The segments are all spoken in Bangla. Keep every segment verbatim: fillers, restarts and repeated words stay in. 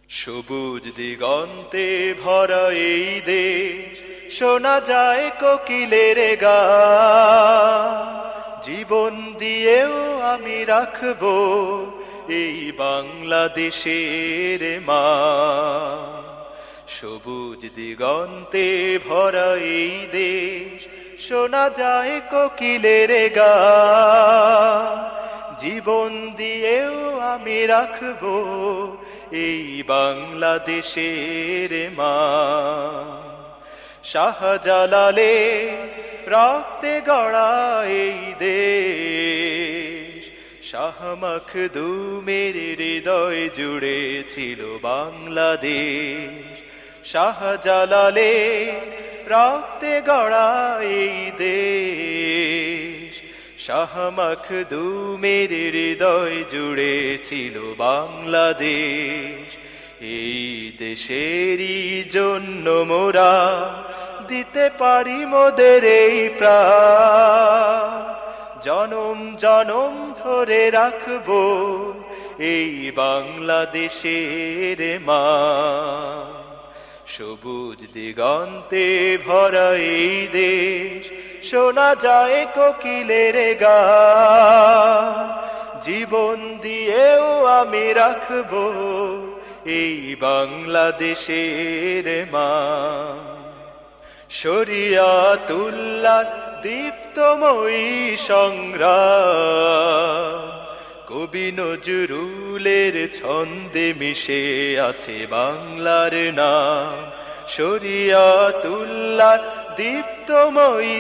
সবুজ দিগন্তে ভরা এই দেশ, শোনা যায় কোকিলের গান। জীবন দিয়েও আমি রাখবো এই বাংলাদেশের মান। সবুজ দিগন্তে ভরা এই দেশ, শোনা যায় কোকিলের গান। জীবন দিয়েও আমি রাখবো এই বাংলাদেশের মান। শাহজালালে রক্তে গড়া এই দেশ, শাহ মখদুমের হৃদয় জুড়ে ছিল বাংলাদেশ। শাহজালালে রক্তে গড়া এই দেশ, শাহ মখদুমের হৃদয় জুড়ে ছিল বাংলাদেশ। এই দেশেরই জন্য মোরা দিতে পারি মোদের এই প্রাণ। জনম জনম ধরে রাখবো এই বাংলাদেশের মান। সবুজ দিগন্তে ভরা এই দেশ, শোনা যায় কোকিলের গান। জীবন দিয়েও আমি রাখবো এই বাংলাদেশের মান। শরিয়াতুল্লাহ দীপ্তময়ী সংগ্রাম, কবি নজরুলের ছন্দে মিশে আছে বাংলার নাম। শরিয়াতুল্লাহ দীপ্তময়ী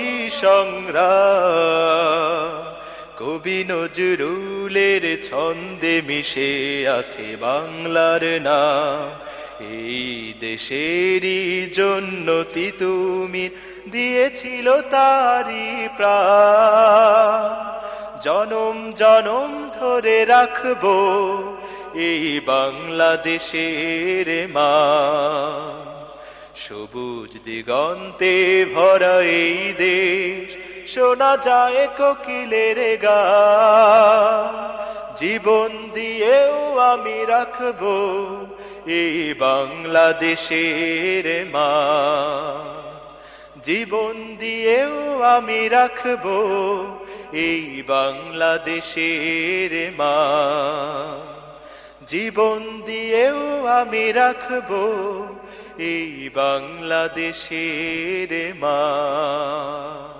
সংগ্রাম, কবি নজরুলের ছন্দে মিশে আছে বাংলার নাম। এই দেশেরই জন্য তিতুমির দিয়েছিল তারি প্রাণ। জনম জনম ধরে রাখবো এই বাংলাদেশের মান। সবুজ দিগন্তে ভরা এই দেশ, শোনা যায় কোকিলের গান। জীবন দিয়েও আমি রাখবো এই বাংলাদেশের মান। জীবন দিয়েও আমি রাখবো এই বাংলাদেশের মান। জীবন দিয়েও আমি রাখবো এই বাংলাদেশের মান।